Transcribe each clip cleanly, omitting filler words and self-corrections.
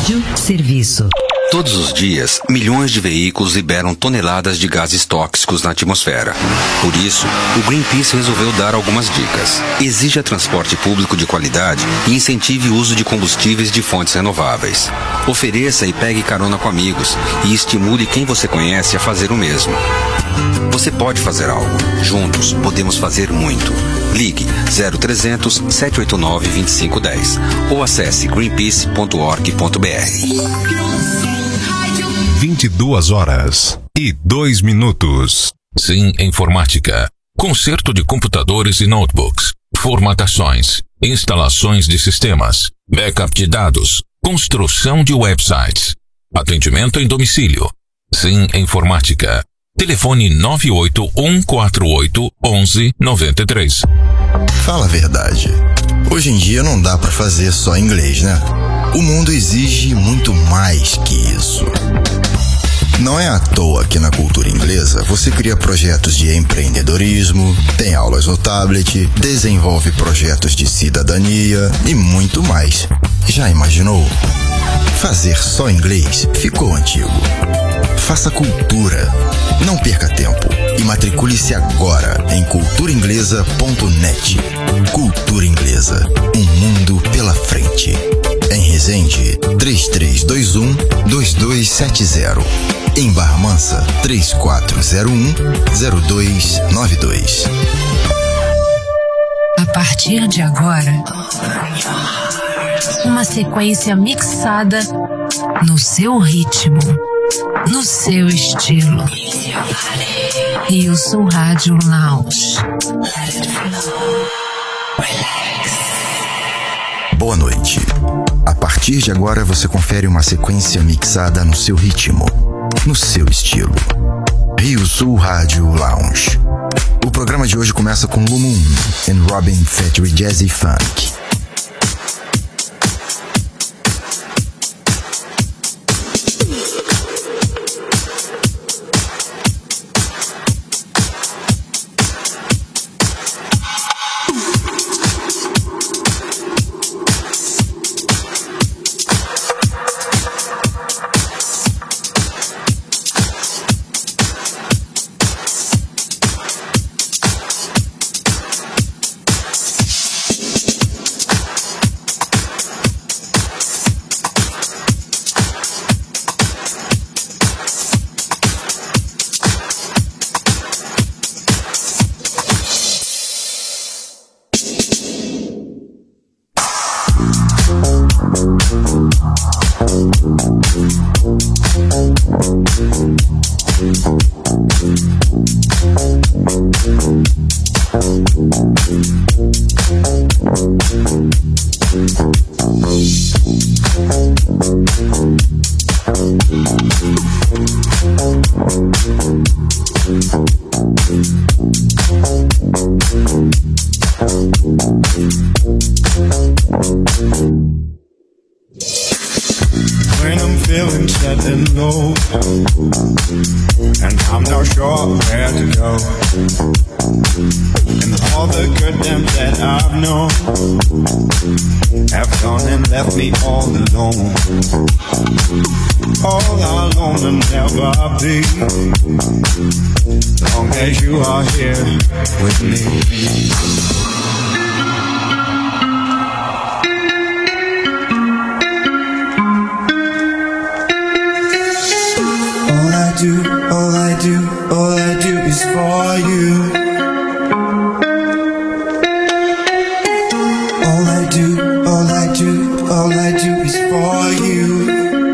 Rádio Serviço. Todos os dias, milhões de veículos liberam toneladas de gases tóxicos na atmosfera. Por isso, o Greenpeace resolveu dar algumas dicas. Exija transporte público de qualidade e incentive o uso de combustíveis de fontes renováveis. Ofereça e pegue carona com amigos e estimule quem você conhece a fazer o mesmo. Você pode fazer algo. Juntos, podemos fazer muito. Ligue 0300 789 2510 ou acesse greenpeace.org.br. 22h02. Sim Informática. Conserto de computadores e notebooks. Formatações. Instalações de sistemas. Backup de dados. Construção de websites. Atendimento em domicílio. Sim Informática. Telefone 981481193. Fala a verdade. Hoje em dia não dá pra fazer só inglês, né? O mundo exige muito mais que isso. Não é à toa que na cultura inglesa você cria projetos de empreendedorismo, tem aulas no tablet, desenvolve projetos de cidadania e muito mais. Já imaginou? Fazer só inglês ficou antigo. Faça cultura. Não perca tempo e matricule-se agora em culturainglesa.net. Cultura Inglesa, um mundo pela frente. Em Resende, 3321-2270. Em Barra Mansa, 3401-0292. A partir de agora, uma sequência mixada no seu ritmo, no seu estilo. E eu sou Rádio Lounge. Boa noite. A partir de agora você confere uma sequência mixada no seu ritmo, no seu estilo. Rio Sul Rádio Lounge. O programa de hoje começa com Blue Moon and Robin Fettery Jazzy Funk. When I'm feeling sad and low, and I'm not sure where to go, and all the good times that I've known have gone and left me all alone. All alone will never be, long as you are here with me. All I do is for you. All I do is for you.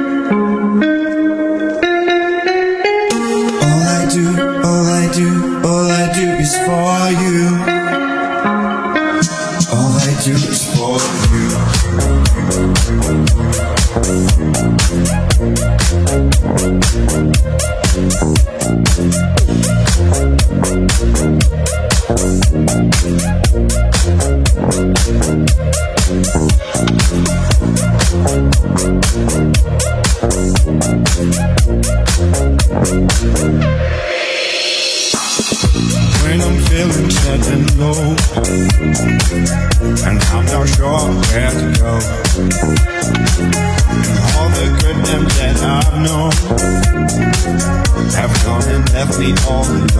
All I do is for you. All I do is for you. When I'm feeling sad and low, and I'm not sure where to go, and all the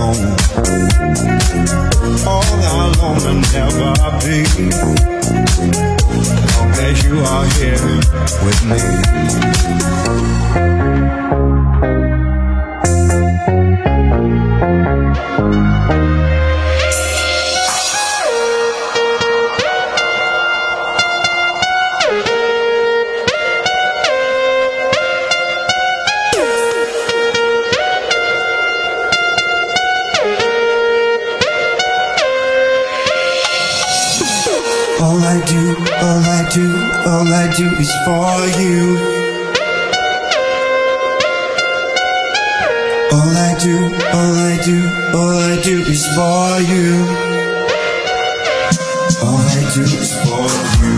alone. All alone will never be, as long as you are here with me. All I do is for you. All I do is for you. All I do is for you.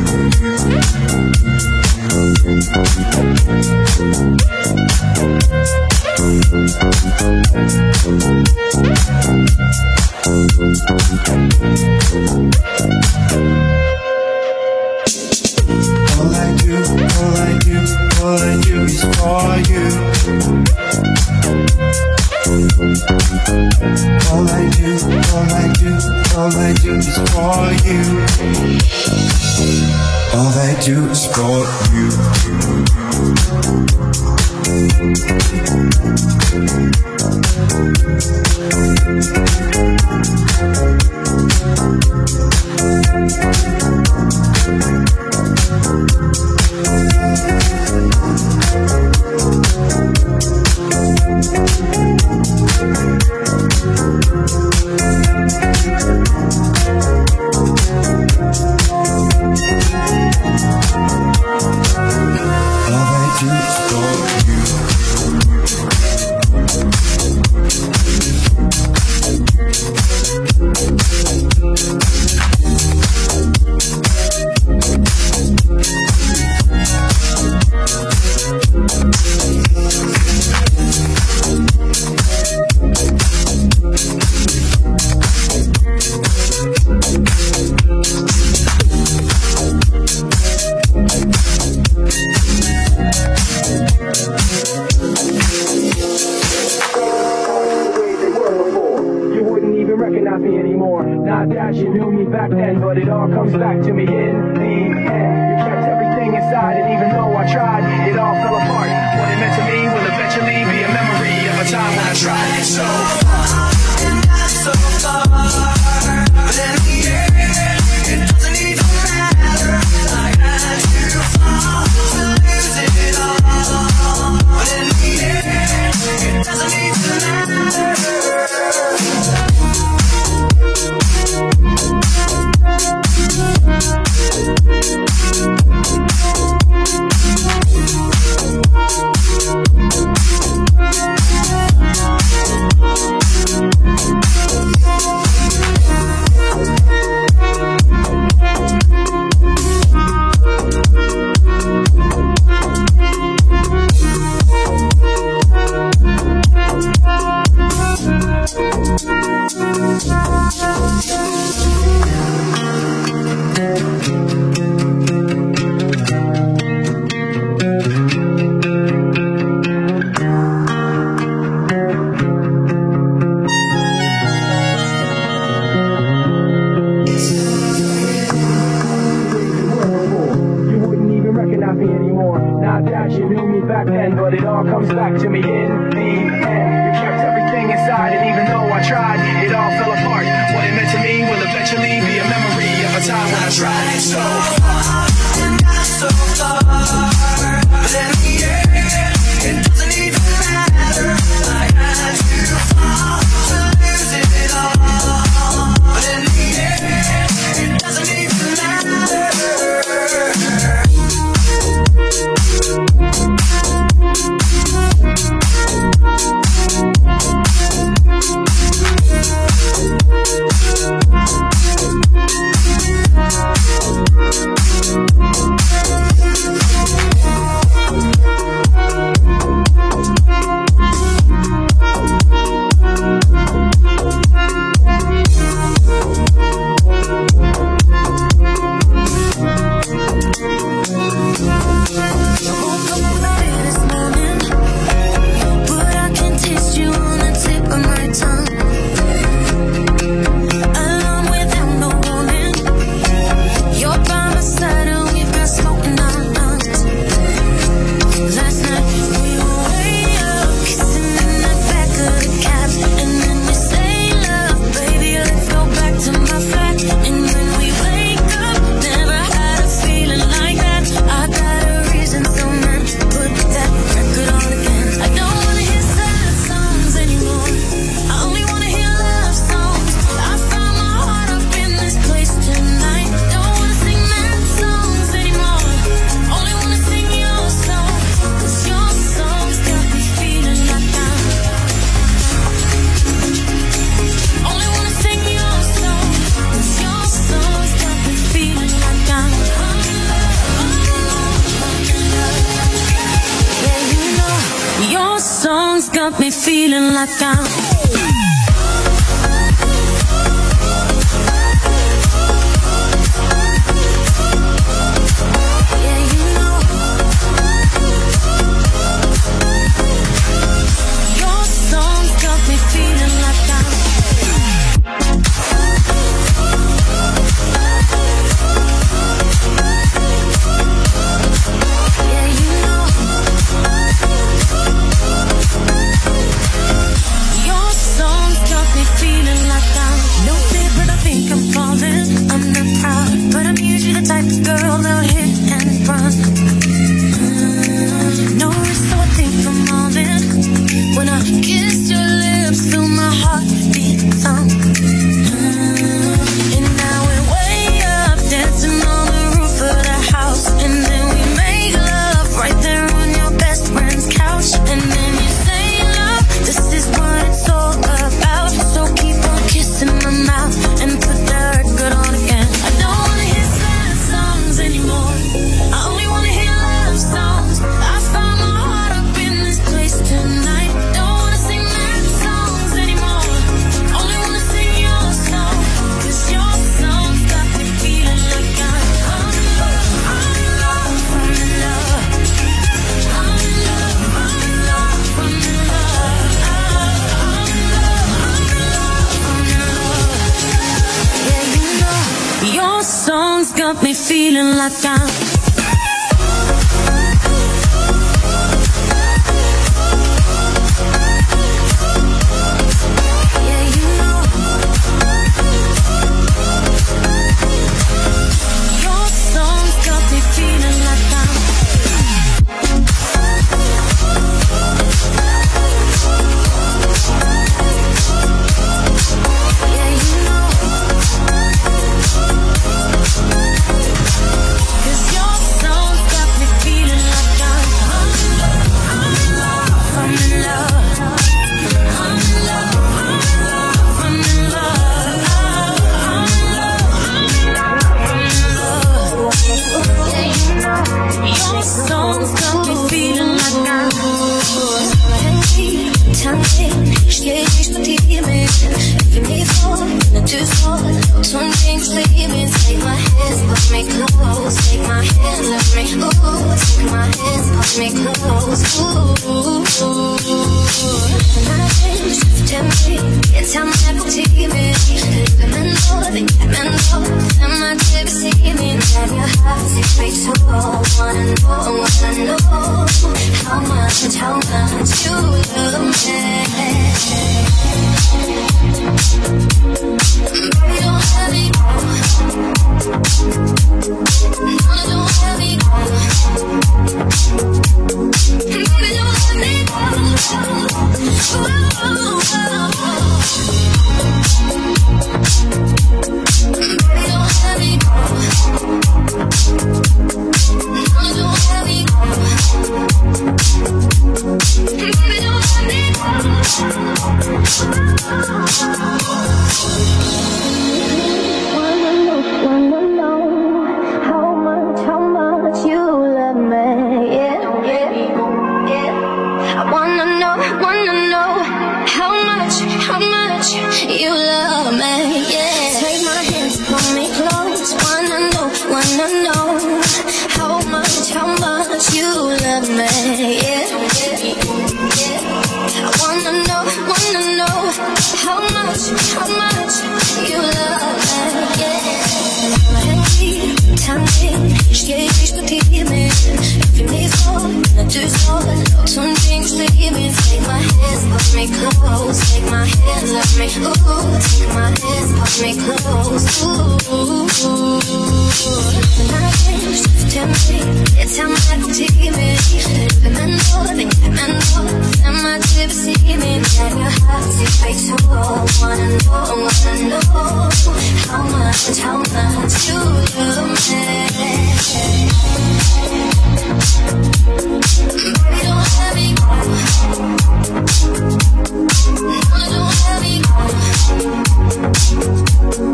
All I do is for you. All I do is for you. All I do is for you. got me feeling like I'm got me feeling like I'm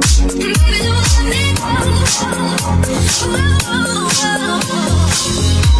Oh,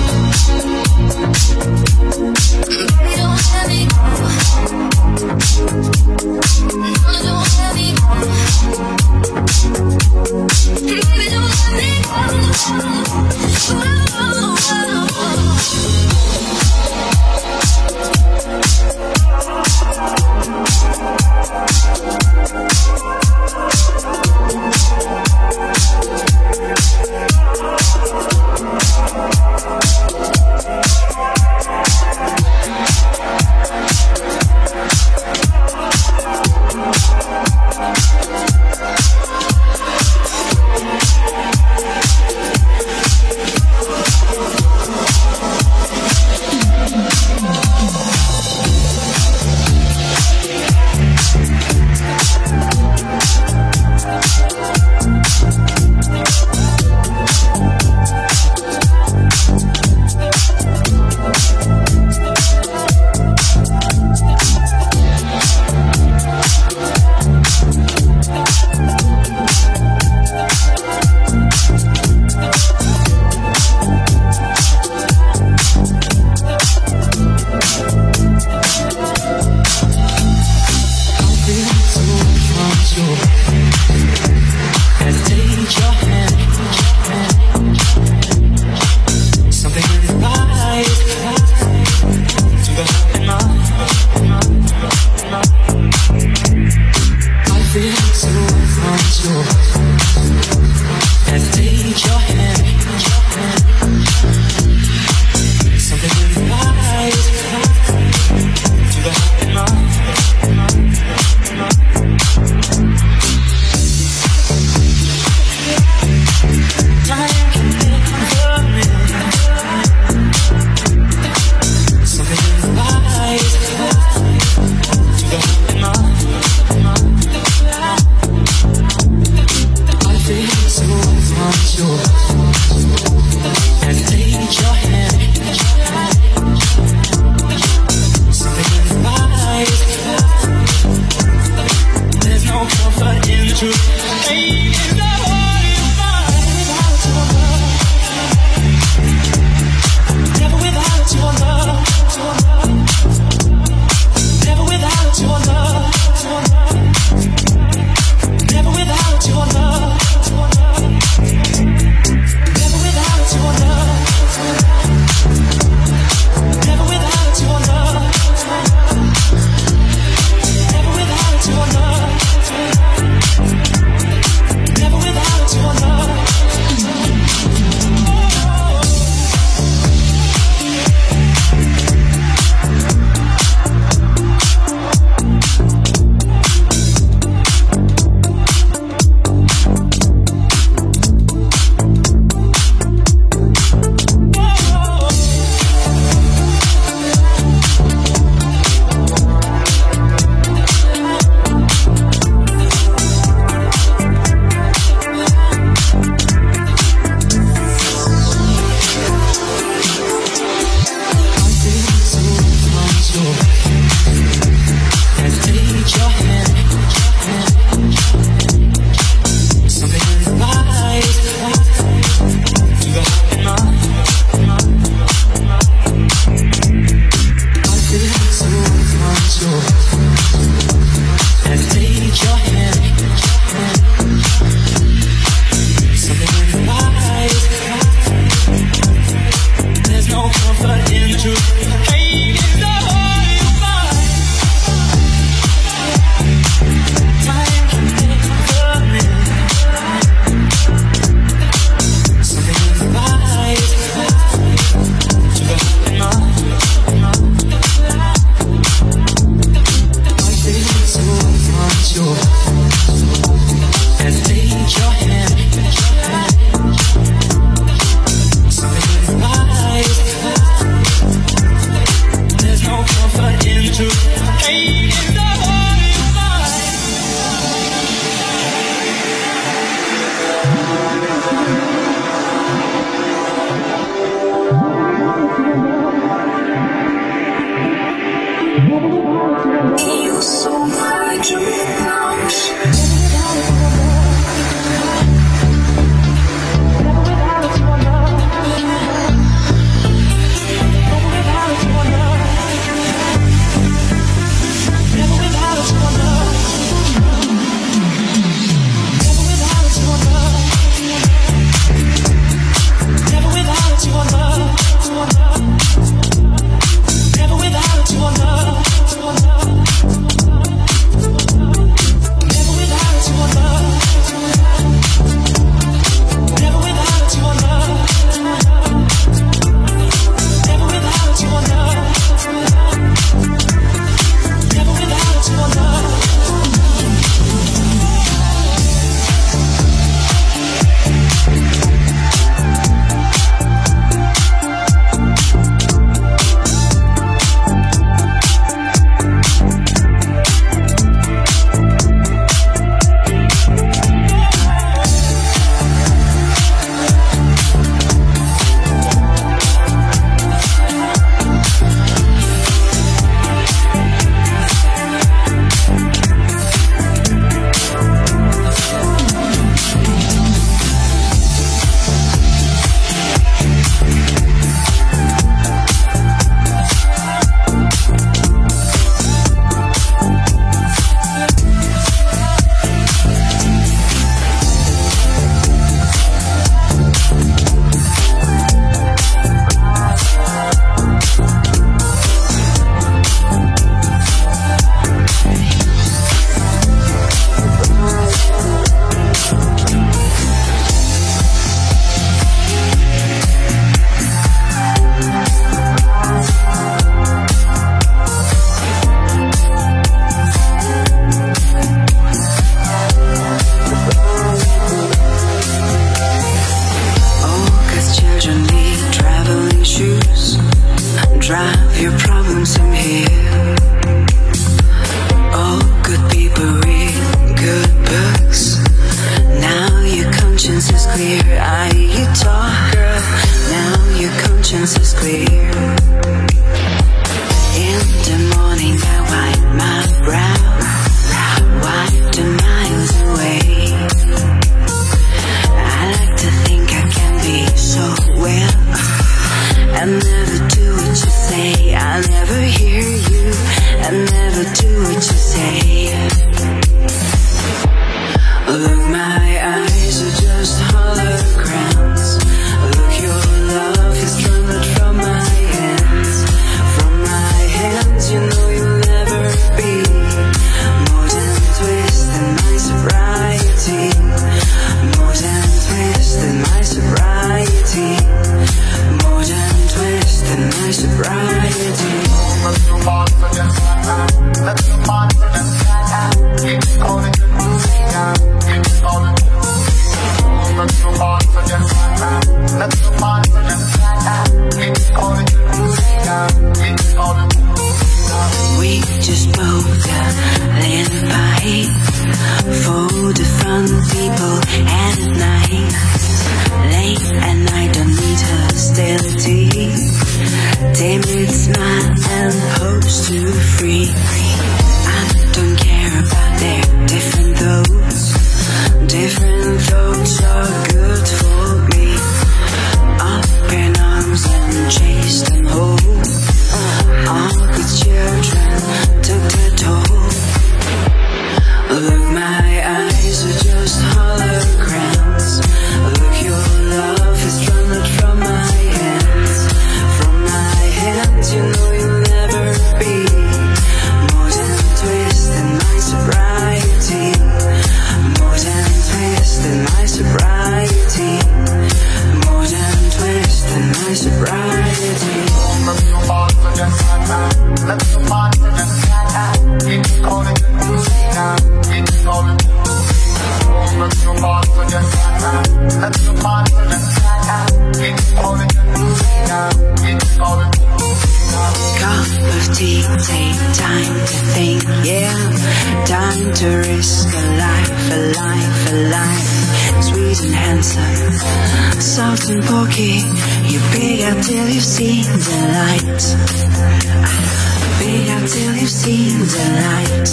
Wait until you've seen the light.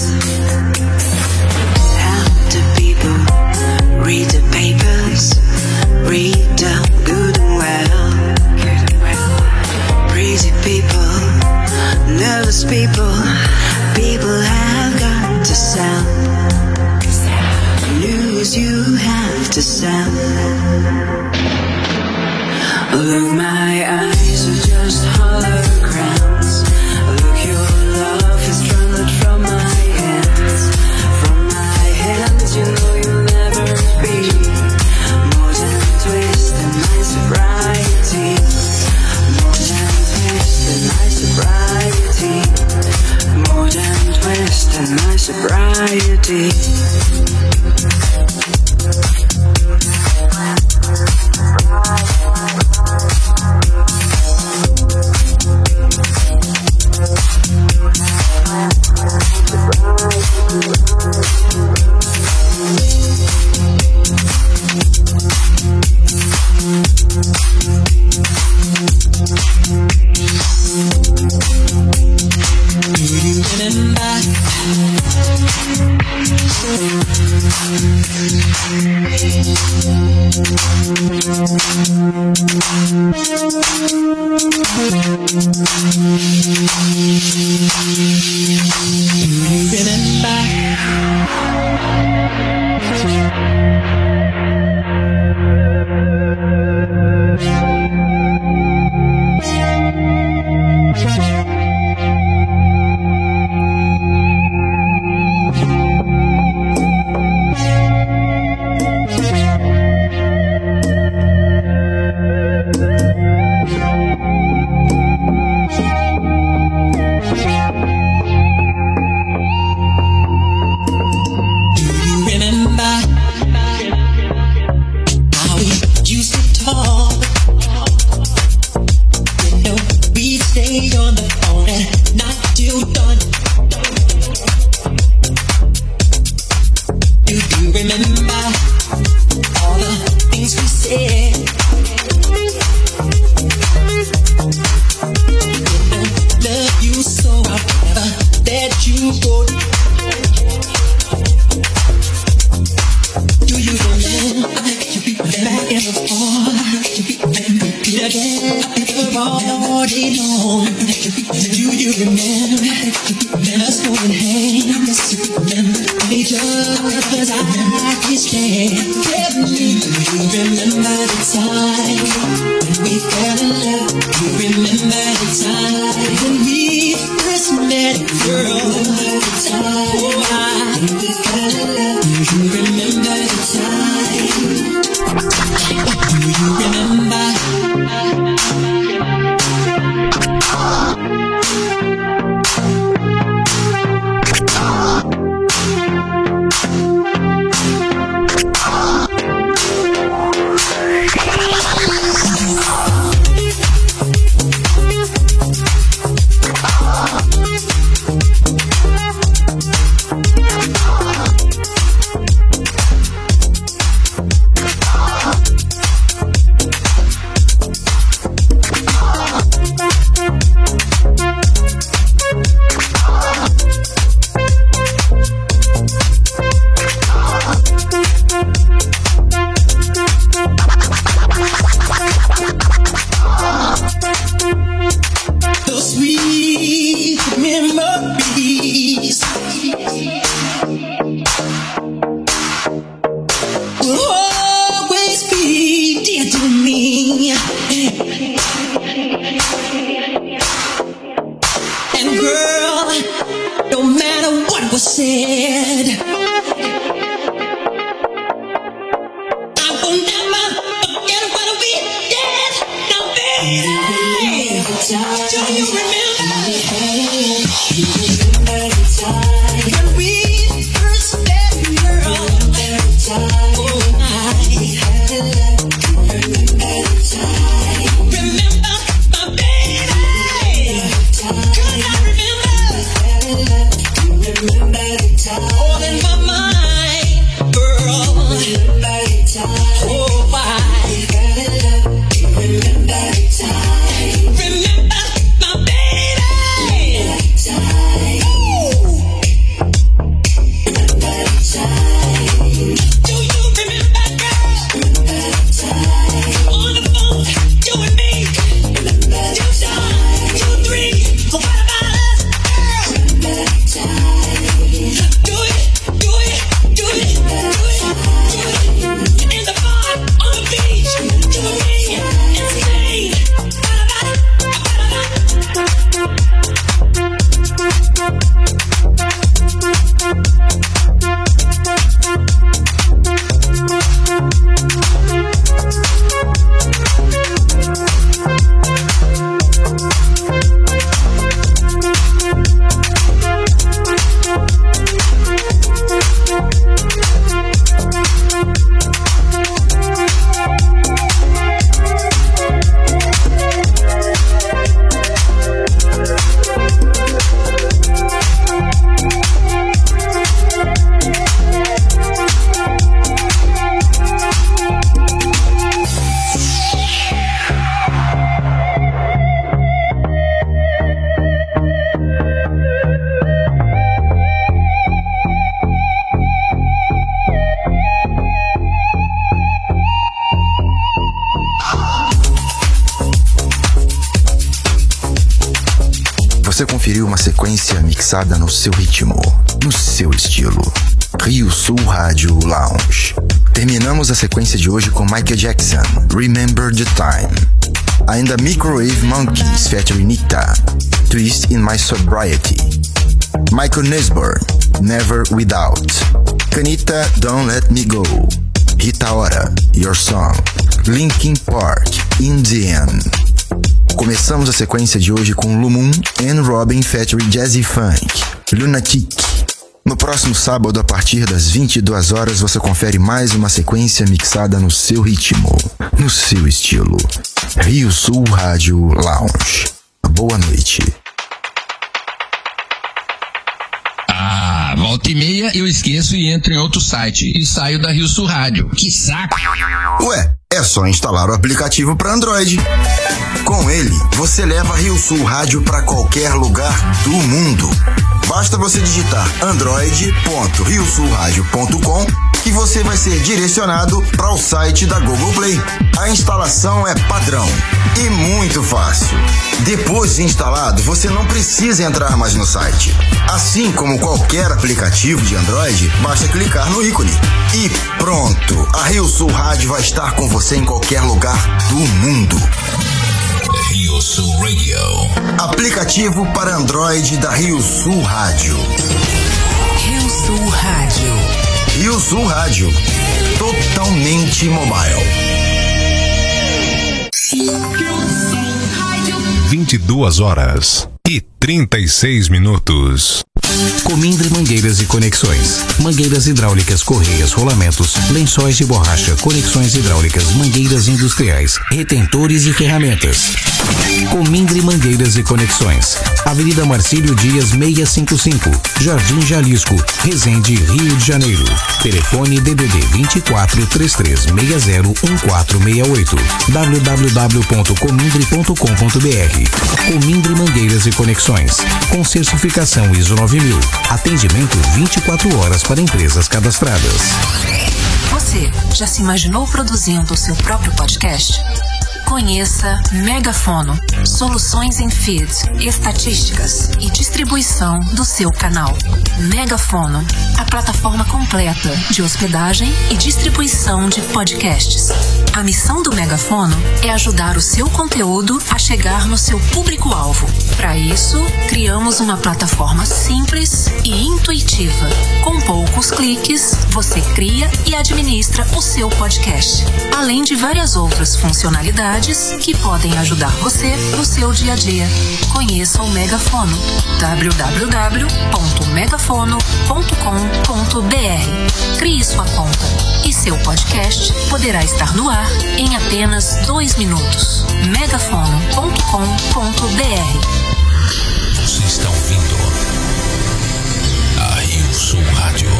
How do people read the papers? Read them good and well. Crazy people, nervous people, people have got to sell. News you have to sell. Look, my eyes are just holograms. Look, your love is drawn from my hands. From my hands, you know you'll never be more than a twist in my sobriety. More than a twist in my sobriety. More than a twist in my sobriety. Remember my baby. Você conferiu uma sequência mixada no seu ritmo, no seu estilo. Rio Sul Rádio Lounge. Terminamos a sequência de hoje com Michael Jackson, Remember the Time. Ainda Microwave Monkeys featuring Nikta, Twist in My Sobriety. Michael Nesborn, Never Without. Kanita, Don't Let Me Go. Rita Ora, Your Song. Linkin Park, In The End. Começamos a sequência de hoje com Lumum and Robin featuring Jazzy Funk, Lunatic. No próximo sábado, a partir das 22 horas, você confere mais uma sequência mixada no seu ritmo, no seu estilo. Rio Sul Rádio Lounge. Boa noite. Volta e meia eu esqueço e entro em outro site e saio da Rio Sul Rádio. Que saco! Ué, é só instalar o aplicativo para Android. Com ele, você leva a Rio Sul Rádio para qualquer lugar do mundo. Basta você digitar android.riosulradio.com que você vai ser direcionado para o site da Google Play. A instalação é padrão e muito fácil. Depois de instalado, você não precisa entrar mais no site. Assim como qualquer aplicativo de Android, basta clicar no ícone. E pronto! A Rio Sul Rádio vai estar com você em qualquer lugar do mundo. Rio Sul Radio. Aplicativo para Android da Rio Sul Rádio. Rio Sul Rádio. Rio Sul Rádio. Totalmente mobile. 22h36. Comindre Mangueiras e Conexões. Mangueiras hidráulicas, correias, rolamentos, lençóis de borracha, conexões hidráulicas, mangueiras industriais, retentores e ferramentas. Comindre Mangueiras e Conexões. Avenida Marcílio Dias 655, Jardim Jalisco, Resende, Rio de Janeiro. Telefone DDD 24 3360 1468. www.comindre.com.br. Comindre Mangueiras e Conexões. Com certificação ISO 9000. Atendimento 24 horas para empresas cadastradas. Você já se imaginou produzindo o seu próprio podcast? Conheça Megafono, soluções em feed, estatísticas e distribuição do seu canal. Megafono, a plataforma completa de hospedagem e distribuição de podcasts. A missão do Megafono é ajudar o seu conteúdo a chegar no seu público-alvo. Para isso, criamos uma plataforma simples e intuitiva. Com poucos cliques, você cria e administra o seu podcast, além de várias outras funcionalidades que podem ajudar você no seu dia a dia. Conheça o Megafono. www.megafono.com.br. Crie sua conta e seu podcast poderá estar no ar em apenas 2 minutos. megafono.com.br. Você está ouvindo a Rio Sul Rádio.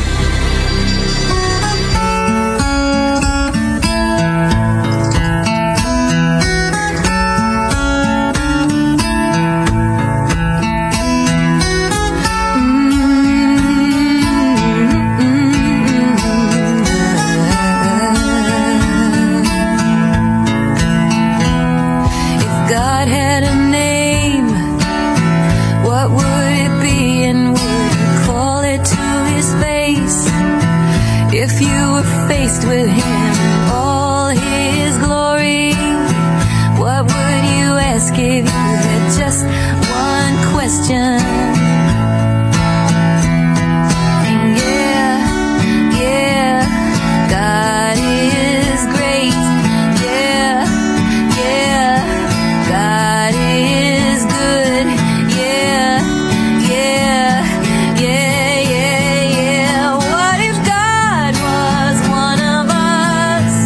With him, all his glory, what would you ask if you had just one question? Yeah, God is great. Yeah, God is good. Yeah. What if God was one of us?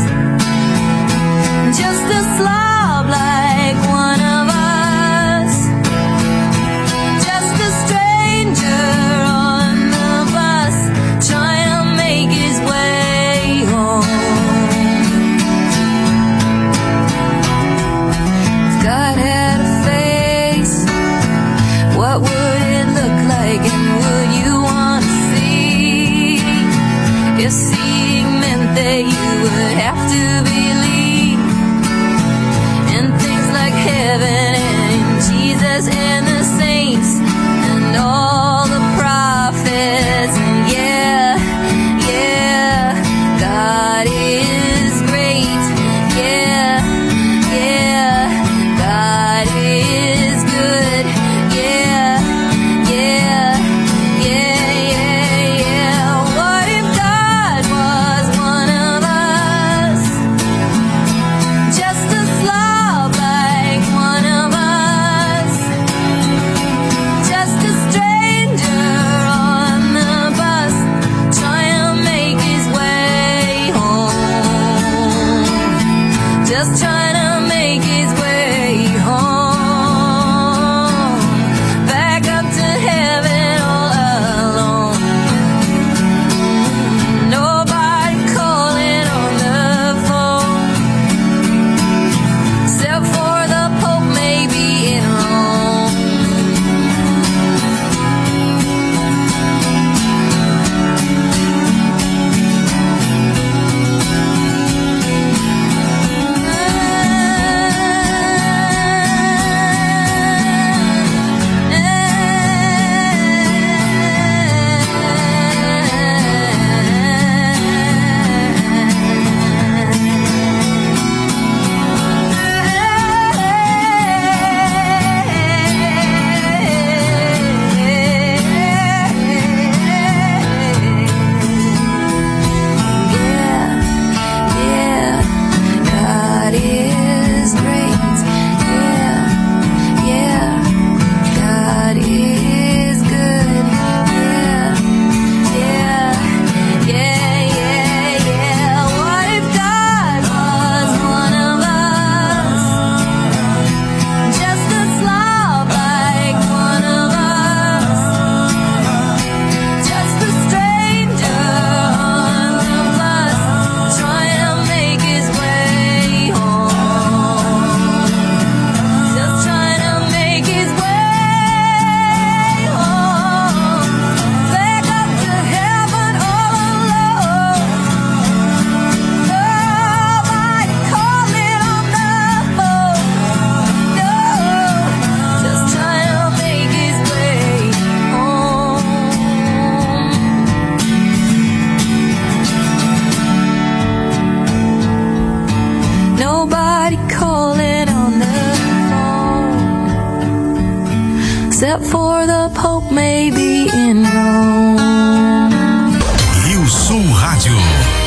except for the Pope maybe in Rome. Rio Sul Rádio.